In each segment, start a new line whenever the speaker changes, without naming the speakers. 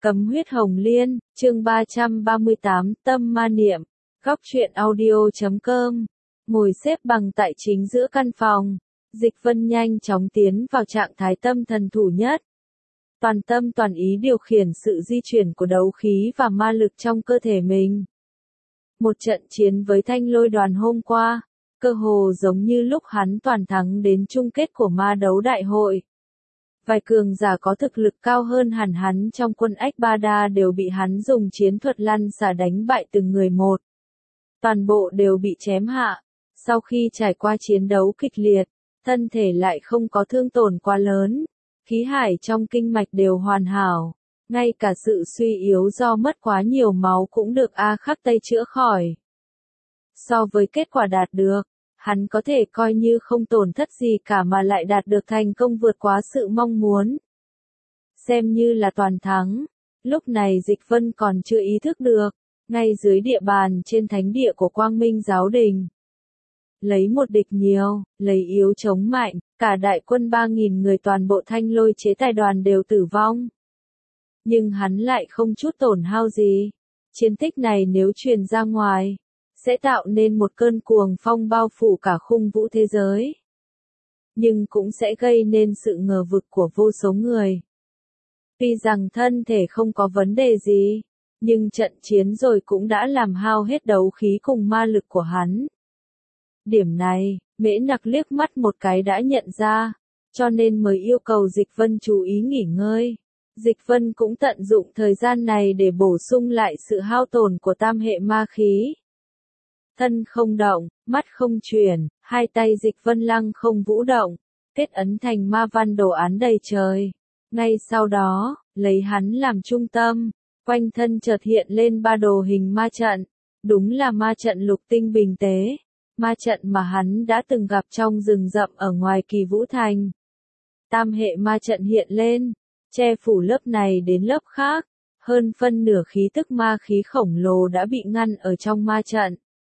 Cấm huyết hồng liên, chương 338, tâm ma niệm, góc truyện audio.com. Ngồi xếp bằng tại chính giữa căn phòng, Dịch Vân nhanh chóng tiến vào trạng thái tâm thần thủ nhất. Toàn tâm toàn ý điều khiển sự di chuyển của đấu khí và ma lực trong cơ thể mình. Một trận chiến với thanh lôi đoàn hôm qua, cơ hồ giống như lúc hắn toàn thắng đến chung kết của ma đấu đại hội. Vài cường giả có thực lực cao hơn hẳn hắn trong quân Ách Ba Đa đều bị hắn dùng chiến thuật lăn xả đánh bại từng người một. Toàn bộ đều bị chém hạ. Sau khi trải qua chiến đấu kịch liệt, thân thể lại không có thương tổn quá lớn. Khí hải trong kinh mạch đều hoàn hảo. Ngay cả sự suy yếu do mất quá nhiều máu cũng được A Khắc Tây chữa khỏi. So với kết quả đạt được, hắn có thể coi như không tổn thất gì cả mà lại đạt được thành công vượt quá sự mong muốn. Xem như là toàn thắng. Lúc này Dịch Vân còn chưa ý thức được, ngay dưới địa bàn trên thánh địa của Quang Minh Giáo Đình. Lấy một địch nhiều, lấy yếu chống mạnh, cả đại quân 3.000 người toàn bộ thanh lôi chế tài đoàn đều tử vong. Nhưng hắn lại không chút tổn hao gì. Chiến tích này nếu truyền ra ngoài, sẽ tạo nên một cơn cuồng phong bao phủ cả khung vũ thế giới. Nhưng cũng sẽ gây nên sự ngờ vực của vô số người. Tuy rằng thân thể không có vấn đề gì, nhưng trận chiến rồi cũng đã làm hao hết đấu khí cùng ma lực của hắn. Điểm này, Mễ Nặc liếc mắt một cái đã nhận ra, cho nên mới yêu cầu Dịch Vân chú ý nghỉ ngơi. Dịch Vân cũng tận dụng thời gian này để bổ sung lại sự hao tổn của tam hệ ma khí. Thân không động, mắt không chuyển, hai tay Dịch Vân lăng không vũ động, kết ấn thành ma văn đồ án đầy trời. Ngay sau đó, lấy hắn làm trung tâm, quanh thân chợt hiện lên ba đồ hình ma trận. Đúng là ma trận lục tinh bình tế, ma trận mà hắn đã từng gặp trong rừng rậm ở ngoài Kỳ Vũ Thành. Tam hệ ma trận hiện lên, che phủ lớp này đến lớp khác, hơn phân nửa khí tức ma khí khổng lồ đã bị ngăn ở trong ma trận.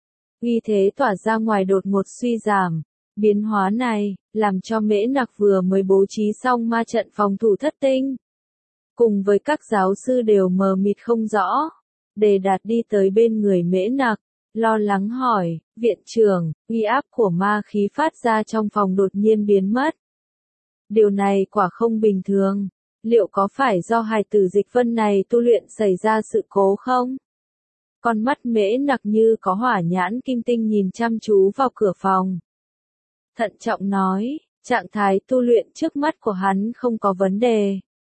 Uy thế tỏa ra ngoài đột ngột suy giảm, biến hóa này, làm cho Mễ Nặc vừa mới bố trí xong ma trận phòng thủ thất tinh. Cùng với các giáo sư đều mờ mịt không rõ, Đề Đạt đi tới bên người Mễ Nặc, lo lắng hỏi, viện trưởng, uy áp của ma khí phát ra trong phòng đột nhiên biến mất. Điều này quả không bình thường, liệu có phải do hài tử Dịch Vân này tu luyện xảy ra sự cố không? Con mắt Mễ Nặc như có hỏa nhãn kim tinh nhìn chăm chú vào cửa phòng. Thận trọng nói, trạng thái tu luyện trước mắt của hắn không có vấn đề.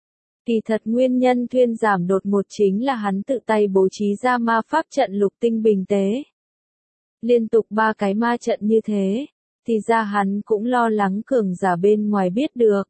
Kỳ thật nguyên nhân thuyên giảm đột ngột chính là hắn tự tay bố trí ra ma pháp trận lục tinh bình tế. Liên tục 3 cái ma trận như thế, thì ra hắn cũng lo lắng cường giả bên ngoài biết được.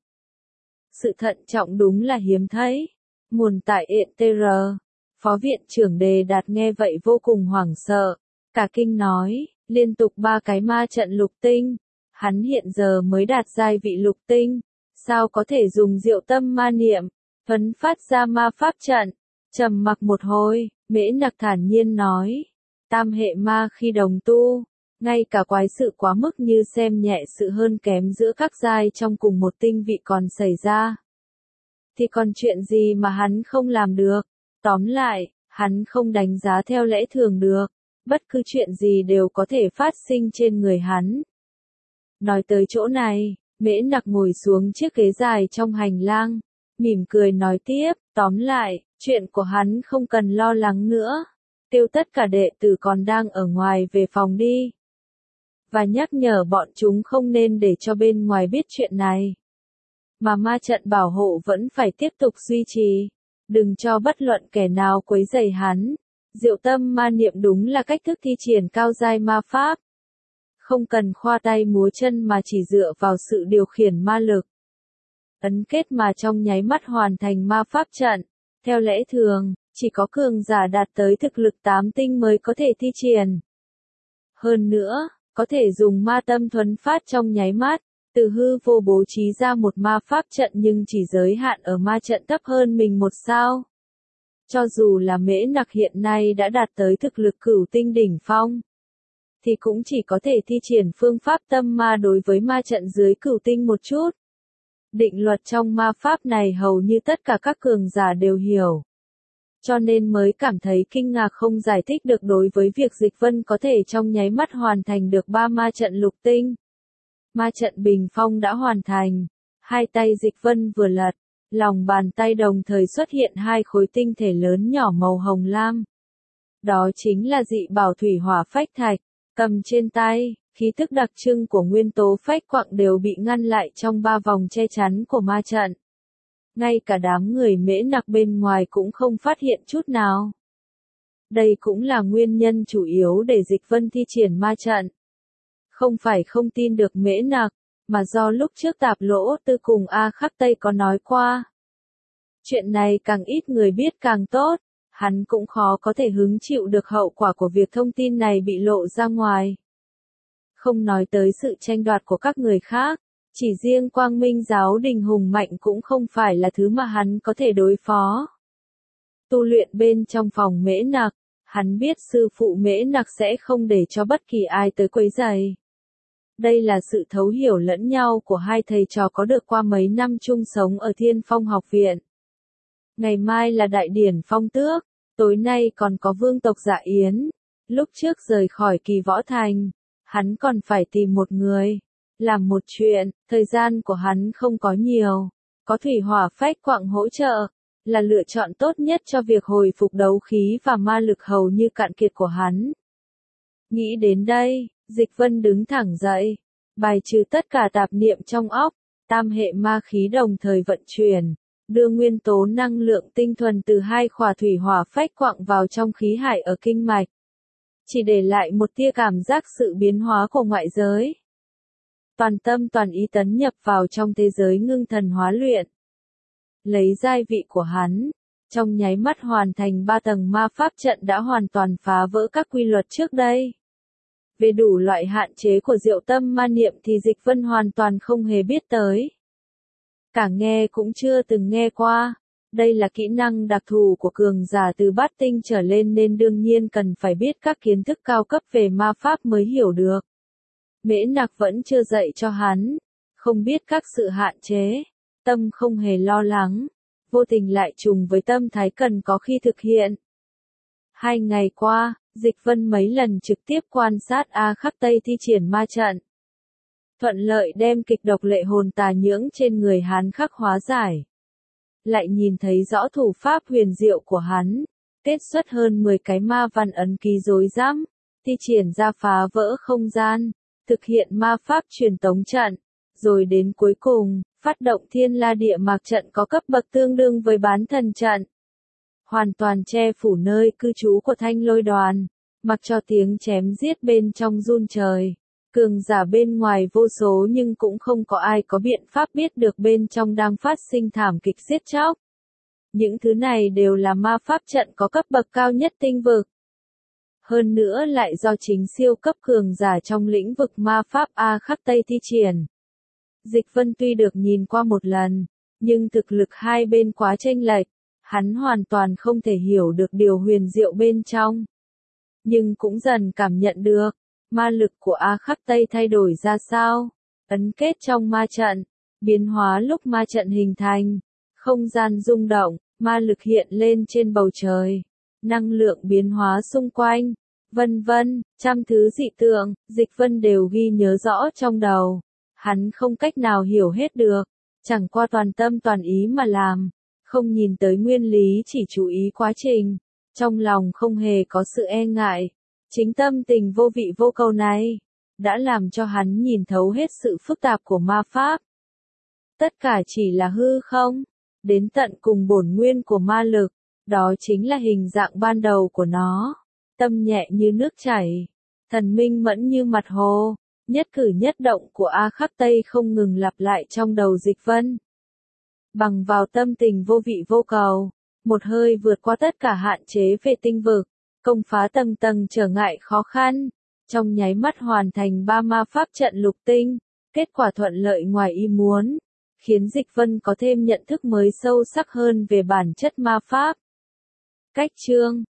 Sự thận trọng đúng là hiếm thấy. Nguồn tại ETR. Phó viện trưởng Đề Đạt nghe vậy vô cùng hoảng sợ, cả kinh nói, liên tục 3 cái ma trận lục tinh, hắn hiện giờ mới đạt giai vị lục tinh, sao có thể dùng diệu tâm ma niệm, phấn phát ra ma pháp trận. Trầm mặc một hồi, Mễ Nặc thản nhiên nói, tam hệ ma khi đồng tu, ngay cả quái sự quá mức như xem nhẹ sự hơn kém giữa các giai trong cùng một tinh vị còn xảy ra. Thì còn chuyện gì mà hắn không làm được? Tóm lại, hắn không đánh giá theo lẽ thường được, bất cứ chuyện gì đều có thể phát sinh trên người hắn. Nói tới chỗ này, Mễ Nặc ngồi xuống chiếc ghế dài trong hành lang, mỉm cười nói tiếp, tóm lại, chuyện của hắn không cần lo lắng nữa, kêu tất cả đệ tử còn đang ở ngoài về phòng đi. Và nhắc nhở bọn chúng không nên để cho bên ngoài biết chuyện này. Mà ma trận bảo hộ vẫn phải tiếp tục duy trì. Đừng cho bất luận kẻ nào quấy rầy hắn. Diệu tâm ma niệm đúng là cách thức thi triển cao giai ma pháp. Không cần khoa tay múa chân mà chỉ dựa vào sự điều khiển ma lực. Ấn kết mà trong nháy mắt hoàn thành ma pháp trận. Theo lẽ thường, chỉ có cường giả đạt tới thực lực 8 tinh mới có thể thi triển. Hơn nữa, có thể dùng ma tâm thuấn phát trong nháy mắt. Từ hư vô bố trí ra một ma pháp trận nhưng chỉ giới hạn ở ma trận thấp hơn mình một sao. Cho dù là Mễ Nặc hiện nay đã đạt tới thực lực cửu tinh đỉnh phong, thì cũng chỉ có thể thi triển phương pháp tâm ma đối với ma trận dưới cửu tinh một chút. Định luật trong ma pháp này hầu như tất cả các cường giả đều hiểu. cho nên mới cảm thấy kinh ngạc không giải thích được đối với việc Dịch Vân có thể trong nháy mắt hoàn thành được 3 ma trận lục tinh. Ma trận bình phong đã hoàn thành, hai tay Dịch Vân vừa lật, lòng bàn tay đồng thời xuất hiện hai khối tinh thể lớn nhỏ màu hồng lam. Đó chính là dị bảo thủy hỏa phách thạch, cầm trên tay, khí tức đặc trưng của nguyên tố phách quặng đều bị ngăn lại trong 3 vòng che chắn của ma trận. Ngay cả đám người Mễ Nặc bên ngoài cũng không phát hiện chút nào. Đây cũng là nguyên nhân chủ yếu để Dịch Vân thi triển ma trận. Không phải không tin được Mễ Nặc, mà do lúc trước Tạp Lỗ Tư cùng A Khắc Tây có nói qua. Chuyện này càng ít người biết càng tốt, hắn cũng khó có thể hứng chịu được hậu quả của việc thông tin này bị lộ ra ngoài. Không nói tới sự tranh đoạt của các người khác, chỉ riêng Quang Minh giáo đình hùng mạnh cũng không phải là thứ mà hắn có thể đối phó. Tu luyện bên trong phòng Mễ Nặc, hắn biết sư phụ Mễ Nặc sẽ không để cho bất kỳ ai tới quấy rầy. Đây là sự thấu hiểu lẫn nhau của hai thầy trò có được qua mấy năm chung sống ở Thiên Phong học viện. Ngày mai là đại điển phong tước, tối nay còn có vương tộc Dạ Yến. Lúc trước rời khỏi Kỳ Võ Thành, hắn còn phải tìm một người, làm một chuyện, thời gian của hắn không có nhiều. Có thủy hỏa phách quặng hỗ trợ, là lựa chọn tốt nhất cho việc hồi phục đấu khí và ma lực hầu như cạn kiệt của hắn. Nghĩ đến đây, Dịch Vân đứng thẳng dậy, bài trừ tất cả tạp niệm trong óc, tam hệ ma khí đồng thời vận chuyển, đưa nguyên tố năng lượng tinh thuần từ hai khỏa thủy hỏa phách quặng vào trong khí hải ở kinh mạch. Chỉ để lại một tia cảm giác sự biến hóa của ngoại giới. Toàn tâm toàn ý tấn nhập vào trong thế giới ngưng thần hóa luyện. Lấy giai vị của hắn, trong nháy mắt hoàn thành 3 tầng ma pháp trận đã hoàn toàn phá vỡ các quy luật trước đây. Về đủ loại hạn chế của diệu tâm ma niệm thì Dịch Vân hoàn toàn không hề biết tới. Cả nghe cũng chưa từng nghe qua. Đây là kỹ năng đặc thù của cường giả từ bát tinh trở lên nên đương nhiên cần phải biết các kiến thức cao cấp về ma pháp mới hiểu được. Mễ Nặc vẫn chưa dạy cho hắn, không biết các sự hạn chế, tâm không hề lo lắng, vô tình lại trùng với tâm thái cần có khi thực hiện. 2 ngày qua, Dịch Vân mấy lần trực tiếp quan sát A Khắc Tây thi triển ma trận. Thuận lợi đem kịch độc lệ hồn tà nhưỡng trên người hắn khắc hóa giải. Lại nhìn thấy rõ thủ pháp huyền diệu của hắn, kết xuất hơn 10 cái ma văn ấn ký rối rắm, thi triển ra phá vỡ không gian, thực hiện ma pháp truyền tống trận, rồi đến cuối cùng, phát động Thiên La Địa Mạc trận có cấp bậc tương đương với bán thần trận. Hoàn toàn che phủ nơi cư trú của Thanh Lôi đoàn, mặc cho tiếng chém giết bên trong run trời. Cường giả bên ngoài vô số nhưng cũng không có ai có biện pháp biết được bên trong đang phát sinh thảm kịch giết chóc. Những thứ này đều là ma pháp trận có cấp bậc cao nhất tinh vực. Hơn nữa lại do chính siêu cấp cường giả trong lĩnh vực ma pháp A Khắc Tây thi triển. Dịch Vân tuy được nhìn qua một lần, nhưng thực lực hai bên quá chênh lệch, hắn hoàn toàn không thể hiểu được điều huyền diệu bên trong. Nhưng cũng dần cảm nhận được, ma lực của A Khắc Tây thay đổi ra sao, ấn kết trong ma trận, biến hóa lúc ma trận hình thành, không gian rung động, ma lực hiện lên trên bầu trời, năng lượng biến hóa xung quanh, vân vân, trăm thứ dị tượng, Dịch Vân đều ghi nhớ rõ trong đầu. Hắn không cách nào hiểu hết được, chẳng qua toàn tâm toàn ý mà làm, không nhìn tới nguyên lý chỉ chú ý quá trình, trong lòng không hề có sự e ngại. Chính tâm tình vô vị vô cầu này, đã làm cho hắn nhìn thấu hết sự phức tạp của ma pháp. Tất cả chỉ là hư không, đến tận cùng bổn nguyên của ma lực, đó chính là hình dạng ban đầu của nó. Tâm nhẹ như nước chảy, thần minh mẫn như mặt hồ, nhất cử nhất động của A Khắc Tây không ngừng lặp lại trong đầu Dịch Vân. Bằng vào tâm tình vô vị vô cầu, một hơi vượt qua tất cả hạn chế về tinh vực, công phá tầng tầng trở ngại khó khăn, trong nháy mắt hoàn thành 3 ma pháp trận lục tinh, kết quả thuận lợi ngoài ý muốn, khiến Dịch Vân có thêm nhận thức mới sâu sắc hơn về bản chất ma pháp. Cách chương